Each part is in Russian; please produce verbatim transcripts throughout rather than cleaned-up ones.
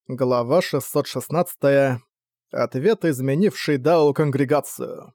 Глава шестьсот шестнадцать. Ответ, изменивший Дао конгрегацию.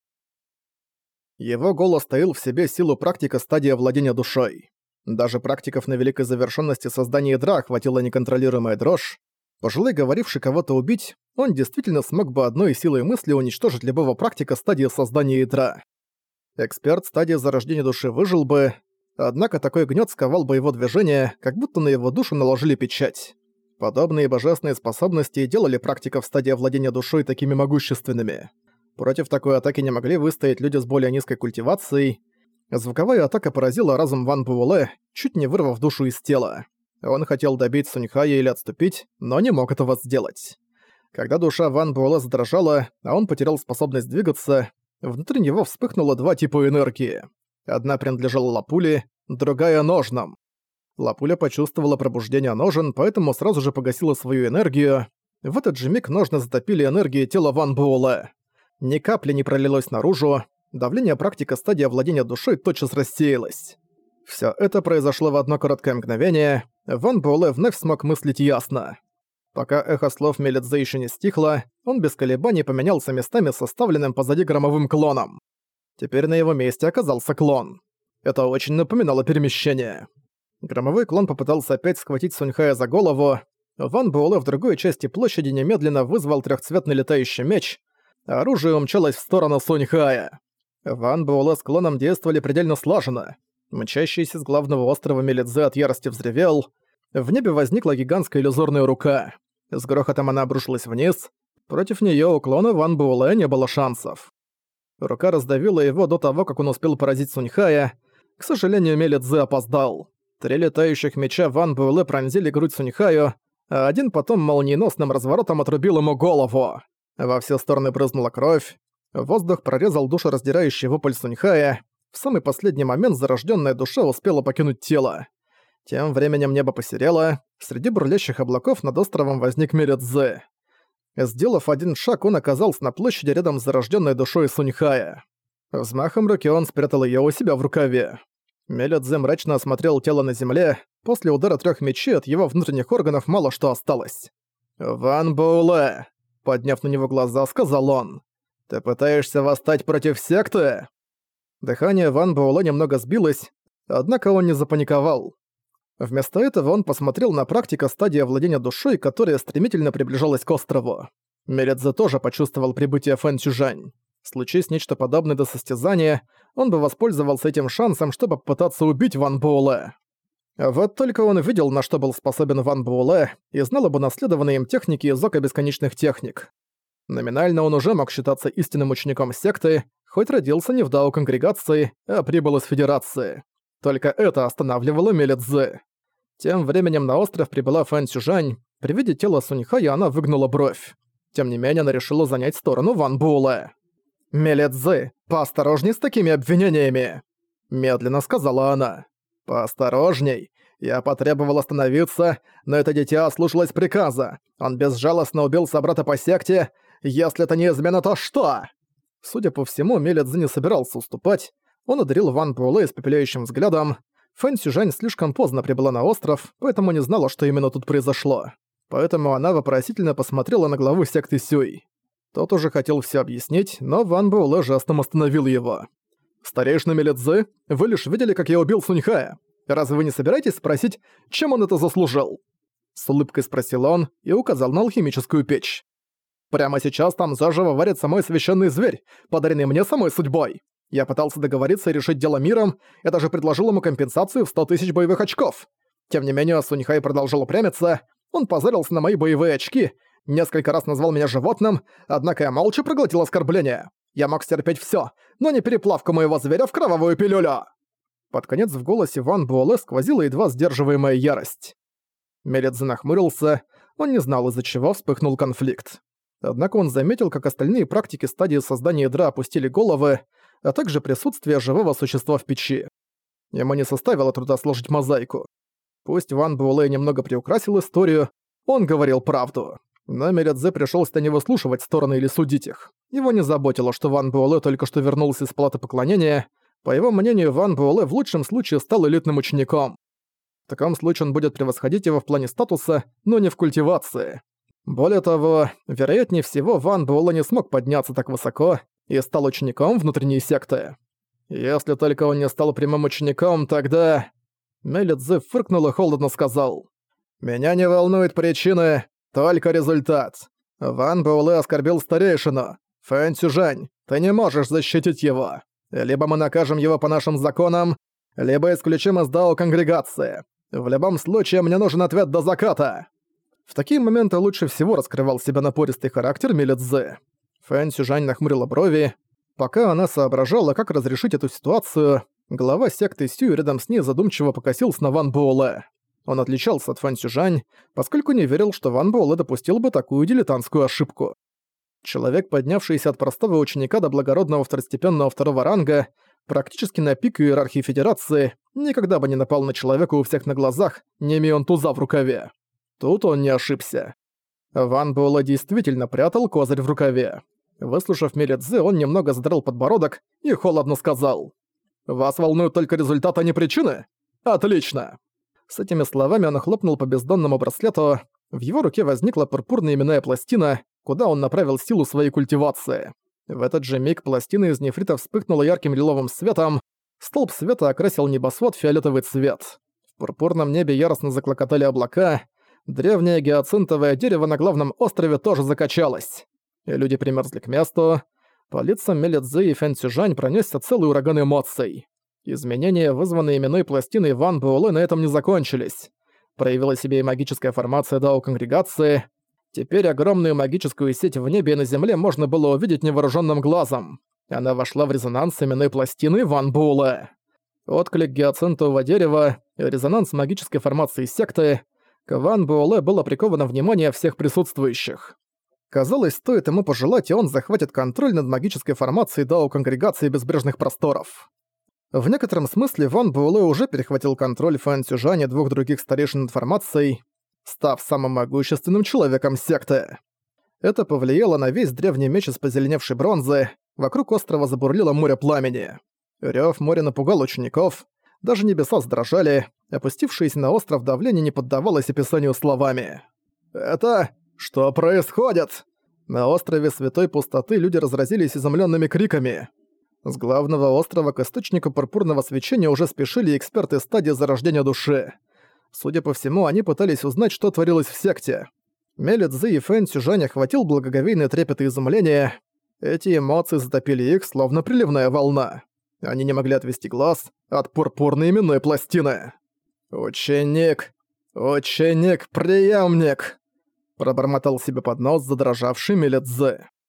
Его голос таил в себе силу практика стадии владения душой. Даже практиков на великой завершенности создания ядра хватила неконтролируемая дрожь. Пожилой, говоривший кого-то убить, он действительно смог бы одной силой мысли уничтожить любого практика стадии создания ядра. Эксперт стадии зарождения души выжил бы, однако такой гнёт сковал бы его движение, как будто на его душу наложили печать. Подобные божественные способности делали практиков стадии владения душой такими могущественными. Против такой атаки не могли выстоять люди с более низкой культивацией. Звуковая атака поразила разум Ван Буэлэ, чуть не вырвав душу из тела. Он хотел добить Суньхая или отступить, но не мог этого сделать. Когда душа Ван Буэлэ задрожала, а он потерял способность двигаться, внутри него вспыхнуло два типа энергии. Одна принадлежала Лапуле, другая — ножнам. Лапуля почувствовала пробуждение ножен, поэтому сразу же погасила свою энергию. В этот же миг ножны затопили энергией тела Ван Буэлэ. Ни капли не пролилось наружу, давление практика стадии владения душой тотчас рассеялось. Всё это произошло в одно короткое мгновение. Ван Буэлэ вновь смог мыслить ясно. Пока эхо слов Мелидзе ещё не стихло, он без колебаний поменялся местами с оставленным позади громовым клоном. Теперь на его месте оказался клон. Это очень напоминало перемещение. Громовой клон попытался опять схватить Суньхая за голову. Ван Буэлэ в другой части площади немедленно вызвал трёхцветный летающий меч, а оружие умчалось в сторону Суньхая. Ван Буэлэ с клоном действовали предельно слаженно. Мчащийся с главного острова Мелидзе от ярости взревел. В небе возникла гигантская иллюзорная рука. С грохотом она обрушилась вниз. Против неё у клона Ван Буэлэ не было шансов. Рука раздавила его до того, как он успел поразить Суньхая. К сожалению, Мелидзе опоздал. Три летающих меча Ван Буэлэ пронзили грудь Суньхаю, а один потом молниеносным разворотом отрубил ему голову. Во все стороны брызнула кровь. Воздух прорезал душераздирающий вопль Суньхая. В самый последний момент зарождённая душа успела покинуть тело. Тем временем небо посерело. Среди бурлящих облаков над островом возник Мелидзе. Сделав один шаг, он оказался на площади рядом с зарождённой душой Суньхая. Взмахом руки он спрятал её у себя в рукаве. Мелидзе мрачно осмотрел тело на земле. После удара трёх мечей от его внутренних органов мало что осталось. «Ван Буэлэ», подняв на него глаза, сказал он, «ты пытаешься восстать против секты?» Дыхание Ван Буэлэ немного сбилось, однако он не запаниковал. Вместо этого он посмотрел на практика стадии владения душой, которая стремительно приближалась к острову. Мелидзе тоже почувствовал прибытие Фэн Цзюжань. Случись нечто подобное до состязания, он бы воспользовался этим шансом, чтобы попытаться убить Ван Буэлэ. Вот только он видел, на что был способен Ван Буэлэ, и знал об унаследованной им технике из Ока Бесконечных Техник. Номинально он уже мог считаться истинным учеником секты, хоть родился не в Дао конгрегации, а прибыл из Федерации. Только это останавливало Мелидзе. Тем временем на остров прибыла Фэн Цзюжань. При виде тела Суньхая она выгнула бровь. Тем не менее, она решила занять сторону Ван Буэлэ. «Мелидзе, поосторожней с такими обвинениями!» Медленно сказала она. «Поосторожней. Я потребовал остановиться, но это дитя ослушалось приказа. Он безжалостно убил собрата по секте. Если это не измена, то что?» Судя по всему, Мелидзе не собирался уступать. Он одарил Ван Буэлэ испепеляющим взглядом. Фэн Цзюжань слишком поздно прибыла на остров, поэтому не знала, что именно тут произошло. Поэтому она вопросительно посмотрела на главу секты Сюй. Тот уже хотел всё объяснить, но Ван Буэлэ жестом остановил его. «Старейшина Мелидзе, вы лишь видели, как я убил Суньхая. Разве вы не собираетесь спросить, чем он это заслужил?» С улыбкой спросил он и указал на алхимическую печь. «Прямо сейчас там заживо варит самой священный зверь, подаренный мне самой судьбой. Я пытался договориться и решить дело миром, я даже предложил ему компенсацию в сто тысяч боевых очков. Тем не менее, Суньхай продолжал упрямиться, он позарился на мои боевые очки, несколько раз назвал меня животным, однако я молча проглотил оскорбление. Я мог стерпеть всё, но не переплавку моего зверя в кровавую пилюлю!» Под конец в голосе Ван Буэлэ сквозила едва сдерживаемая ярость. Мелидзе нахмурился, он не знал, из-за чего вспыхнул конфликт. Однако он заметил, как остальные практики стадии создания ядра опустили головы, а также присутствие живого существа в печи. Ему не составило труда сложить мозаику. Пусть Ван Буэлэ немного приукрасил историю, он говорил правду. Но Мелидзе пришлось-то не выслушивать стороны или судить их. Его не заботило, что Ван Буэлэ только что вернулся из палаты поклонения. По его мнению, Ван Буэлэ в лучшем случае стал элитным учеником. В таком случае он будет превосходить его в плане статуса, но не в культивации. Более того, вероятнее всего, Ван Буэлэ не смог подняться так высоко и стал учеником внутренней секты. Если только он не стал прямым учеником, тогда... Мелидзе фыркнул и холодно сказал: «Меня не волнуют причины, только результат. Ван Буэлэ оскорбил старейшину. Фэн Цюжань, ты не можешь защитить его. Либо мы накажем его по нашим законам, либо исключим из дао конгрегации. В любом случае, мне нужен ответ до заката». В такие моменты лучше всего раскрывал себя напористый характер Мелидзе. Фэн Цюжань нахмурила брови. Пока она соображала, как разрешить эту ситуацию, глава секты Сюй рядом с ней задумчиво покосился на Ван Буэлэ. Он отличался от Фэн Цюжань, поскольку не верил, что Ван Буэлэ допустил бы такую дилетантскую ошибку. Человек, поднявшийся от простого ученика до благородного второстепенного второго ранга, практически на пик иерархии Федерации, никогда бы не напал на человека у всех на глазах, не имея он туза в рукаве. Тут он не ошибся. Ван Буэлэ действительно прятал козырь в рукаве. Выслушав Мелидзе, он немного задрал подбородок и холодно сказал: «Вас волнуют только результаты, а не причины? Отлично!» С этими словами он хлопнул по бездонному браслету. В его руке возникла пурпурная именная пластина, куда он направил силу своей культивации. В этот же миг пластина из нефрита вспыхнула ярким лиловым светом, столб света окрасил небосвод в фиолетовый цвет. В пурпурном небе яростно заклокотали облака, древнее гиацинтовое дерево на главном острове тоже закачалось. И люди примерзли к месту. По лицам Мелидзе и Фэн Цюжань пронёсся целый ураган эмоций. Изменения, вызванные именной пластиной Ван Буэлэ, на этом не закончились. Проявила себя и магическая формация дао-конгрегации. Теперь огромную магическую сеть в небе и на земле можно было увидеть невооружённым глазом. Она вошла в резонанс с именной пластиной Ван Буэлэ. Отклик гиацинтового дерева, резонанс магической формации секты. К Ван Буэлэ было приковано внимание всех присутствующих. Казалось, стоит ему пожелать, и он захватит контроль над магической формацией дао-конгрегации безбрежных просторов. В некотором смысле Ван Буэлэ уже перехватил контроль Фэн Цюжань и двух других старейшин над формацией, став самым могущественным человеком секты. Это повлияло на весь древний меч из позеленевшей бронзы, вокруг острова забурлило море пламени. Рёв моря напугал учеников, даже небеса задрожали, опустившееся на остров давление не поддавалось описанию словами. «Это... что происходит?» На острове Святой Пустоты люди разразились изумлёнными криками. С главного острова к источнику пурпурного свечения уже спешили эксперты стадии зарождения души. Судя по всему, они пытались узнать, что творилось в секте. Мелидзе и Фэн Цюжань охватил благоговейный трепет и изумление. Эти эмоции затопили их, словно приливная волна. Они не могли отвести глаз от пурпурной именной пластины. «Ученик! Ученик-преемник!» Пробормотал себе под нос задрожавший Мелидзе.